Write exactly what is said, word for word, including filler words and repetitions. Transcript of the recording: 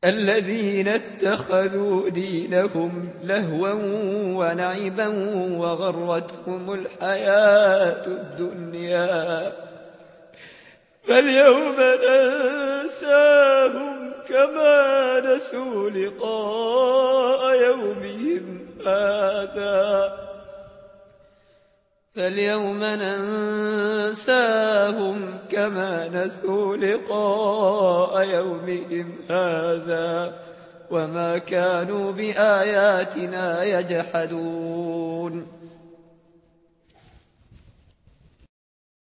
الذين اتخذوا دينهم لهوا ولعبا وغرتهم الحياة الدنيا فاليوم ننساهم كما نسوا لقاء يومهم هذا فاليوم ننساهم كما نسوا لقاء يومهم هذا وما كانوا بآياتنا يجحدون